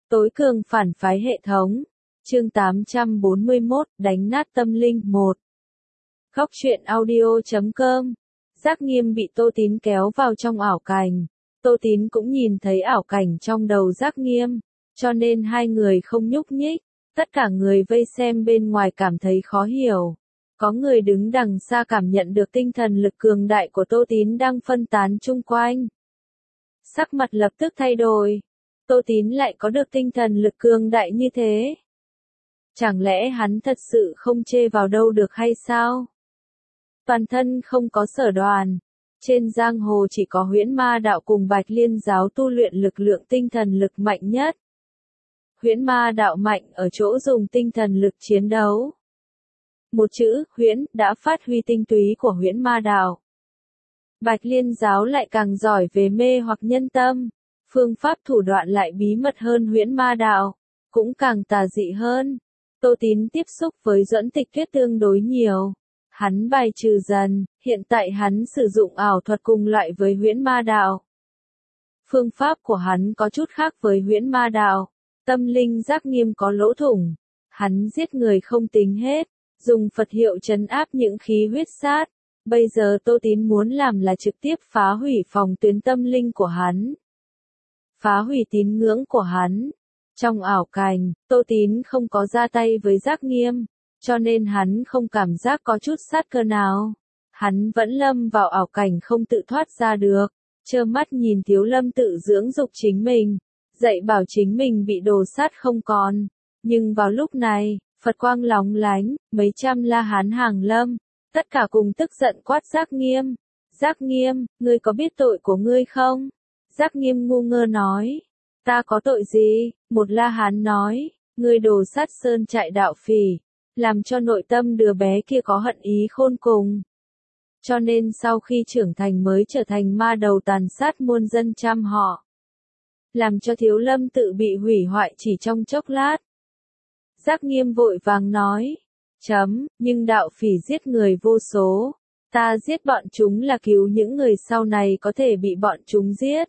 Tối cường phản phái hệ thống. Chương 841, đánh nát tâm linh 1. Góc truyện audio.com. Giác Nghiêm bị Tô Tín kéo vào trong ảo cảnh. Tô Tín cũng nhìn thấy ảo cảnh trong đầu Giác Nghiêm, cho nên hai người không nhúc nhích. Tất cả người vây xem bên ngoài cảm thấy khó hiểu. Có người đứng đằng xa cảm nhận được tinh thần lực cường đại của Tô Tín đang phân tán chung quanh. Sắc mặt lập tức thay đổi. Tô Tín lại có được tinh thần lực cường đại như thế. Chẳng lẽ hắn thật sự không chê vào đâu được hay sao? Toàn thân không có sở đoàn. Trên giang hồ chỉ có Huyễn Ma Đạo cùng Bạch Liên giáo tu luyện lực lượng tinh thần lực mạnh nhất. Huyễn Ma Đạo mạnh ở chỗ dùng tinh thần lực chiến đấu. Một chữ, huyễn, đã phát huy tinh túy của Huyễn Ma Đạo. Bạch Liên giáo lại càng giỏi về mê hoặc nhân tâm. Phương pháp thủ đoạn lại bí mật hơn Huyễn Ma Đạo, cũng càng tà dị hơn. Tô Tín tiếp xúc với Duẫn Tịch Tuyết tương đối nhiều. Hắn bài trừ dần, hiện tại hắn sử dụng ảo thuật cùng loại với Huyễn Ma Đạo. Phương pháp của hắn có chút khác với Huyễn Ma Đạo. Tâm linh Giác Nghiêm có lỗ thủng. Hắn giết người không tính hết, dùng Phật hiệu trấn áp những khí huyết sát. Bây giờ Tô Tín muốn làm là trực tiếp phá hủy phòng tuyến tâm linh của hắn. Phá hủy tín ngưỡng của hắn. Trong ảo cảnh, Tô Tín không có ra tay với Giác Nghiêm, cho nên hắn không cảm giác có chút sát cơ nào. Hắn vẫn lâm vào ảo cảnh không tự thoát ra được, trơ mắt nhìn Thiếu Lâm tự dưỡng dục chính mình, dạy bảo chính mình bị đồ sát không còn. Nhưng vào lúc này, Phật quang lóng lánh, mấy trăm La Hán hàng lâm, tất cả cùng tức giận quát Giác Nghiêm. Giác Nghiêm, ngươi có biết tội của ngươi không? Giác Nghiêm ngu ngơ nói. Ta có tội gì? Một La Hán nói, ngươi đồ sát sơn trại đạo phỉ, làm cho nội tâm đứa bé kia có hận ý khôn cùng. Cho nên sau khi trưởng thành mới trở thành ma đầu tàn sát muôn dân trăm họ. Làm cho Thiếu Lâm tự bị hủy hoại chỉ trong chốc lát. Giác Nghiêm vội vàng nói, nhưng đạo phỉ giết người vô số. Ta giết bọn chúng là cứu những người sau này có thể bị bọn chúng giết.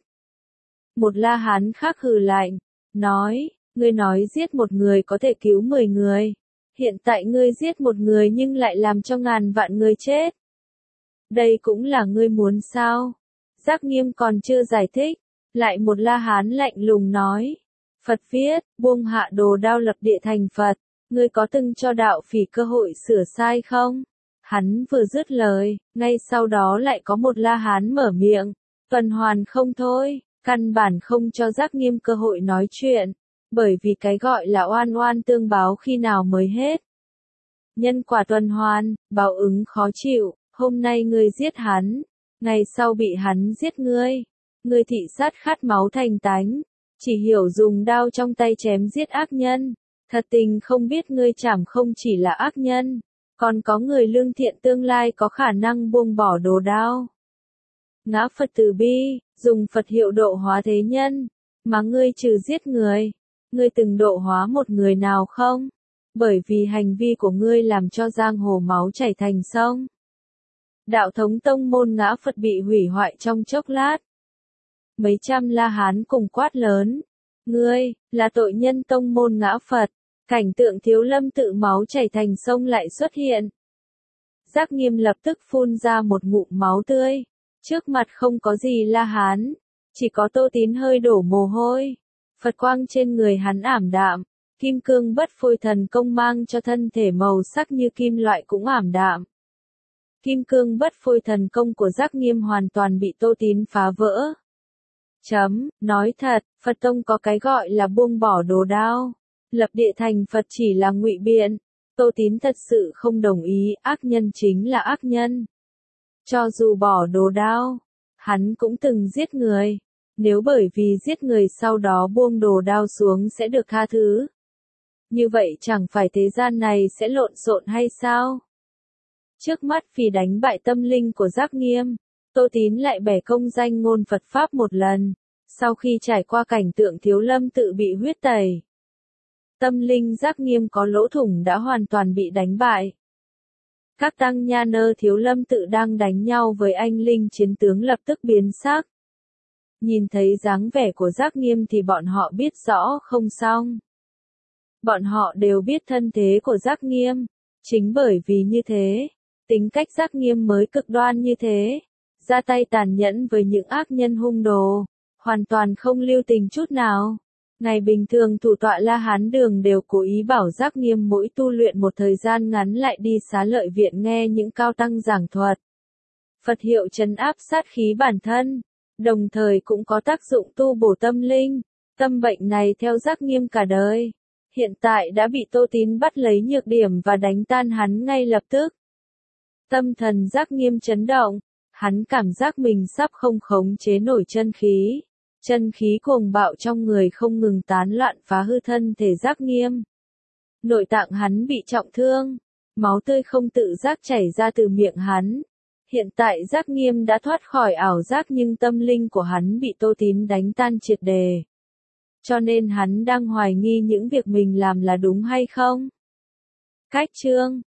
Một La Hán khác hừ lạnh, nói, ngươi nói giết một người có thể cứu 10 người. Hiện tại ngươi giết một người nhưng lại làm cho ngàn vạn người chết. Đây cũng là ngươi muốn sao? Giác Nghiêm còn chưa giải thích, lại một La Hán lạnh lùng nói, Phật viết, buông hạ đồ đao lập địa thành Phật, ngươi có từng cho đạo phỉ cơ hội sửa sai không? Hắn vừa dứt lời, ngay sau đó lại có một La Hán mở miệng, tuần hoàn không thôi. Căn bản không cho Giác Nghiêm cơ hội nói chuyện, bởi vì cái gọi là oan oan tương báo khi nào mới hết. Nhân quả tuần hoàn, báo ứng khó chịu, hôm nay ngươi giết hắn, ngày sau bị hắn giết ngươi. Ngươi thị sát khát máu thành tánh, chỉ hiểu dùng đao trong tay chém giết ác nhân. Thật tình không biết ngươi chảm không chỉ là ác nhân, còn có người lương thiện tương lai có khả năng buông bỏ đồ đao. Ngã Phật từ bi, dùng Phật hiệu độ hóa thế nhân, mà ngươi trừ giết người, ngươi từng độ hóa một người nào không? Bởi vì hành vi của ngươi làm cho giang hồ máu chảy thành sông. Đạo thống tông môn Ngã Phật bị hủy hoại trong chốc lát. Mấy trăm La Hán cùng quát lớn, ngươi, là tội nhân tông môn Ngã Phật. Cảnh tượng Thiếu Lâm tự máu chảy thành sông lại xuất hiện. Giác Nghiêm lập tức phun ra một ngụm máu tươi. Trước mặt không có gì La Hán, chỉ có Tô Tín hơi đổ mồ hôi. Phật quang trên người hắn ảm đạm, kim cương bất phôi thần công mang cho thân thể màu sắc như kim loại cũng ảm đạm. Kim cương bất phôi thần công của Giác Nghiêm hoàn toàn bị Tô Tín phá vỡ. Nói thật, Phật tông có cái gọi là buông bỏ đồ đao, lập địa thành Phật chỉ là ngụy biện. Tô Tín thật sự không đồng ý, ác nhân chính là ác nhân. Cho dù bỏ đồ đao, hắn cũng từng giết người. Nếu bởi vì giết người sau đó buông đồ đao xuống sẽ được tha thứ, như vậy chẳng phải thế gian này sẽ lộn xộn hay sao? Trước mắt vì đánh bại tâm linh của Giác Nghiêm, Tô Tín lại bẻ công danh ngôn Phật Pháp một lần. Sau khi trải qua cảnh tượng Thiếu Lâm tự bị huyết tẩy, tâm linh Giác Nghiêm có lỗ thủng đã hoàn toàn bị đánh bại. Các tăng nha nơ Thiếu Lâm tự đang đánh nhau với anh linh chiến tướng lập tức biến sắc. Nhìn thấy dáng vẻ của Giác Nghiêm thì bọn họ biết rõ không xong. Bọn họ đều biết thân thế của Giác Nghiêm. Chính bởi vì như thế, tính cách Giác Nghiêm mới cực đoan như thế. Ra tay tàn nhẫn với những ác nhân hung đồ. Hoàn toàn không lưu tình chút nào. Ngày bình thường thủ tọa La Hán Đường đều cố ý bảo Giác Nghiêm mỗi tu luyện một thời gian ngắn lại đi Xá Lợi Viện nghe những cao tăng giảng thuật. Phật hiệu trấn áp sát khí bản thân, đồng thời cũng có tác dụng tu bổ tâm linh. Tâm bệnh này theo Giác Nghiêm cả đời. Hiện tại đã bị Tô Tín bắt lấy nhược điểm và đánh tan hắn ngay lập tức. Tâm thần Giác Nghiêm chấn động, hắn cảm giác mình sắp không khống chế nổi chân khí. Chân khí cuồng bạo trong người không ngừng tán loạn phá hư thân thể Giác Nghiêm. Nội tạng hắn bị trọng thương, máu tươi không tự giác chảy ra từ miệng hắn. Hiện tại Giác Nghiêm đã thoát khỏi ảo giác nhưng tâm linh của hắn bị Tô Tín đánh tan triệt đề. Cho nên hắn đang hoài nghi những việc mình làm là đúng hay không. Cách chương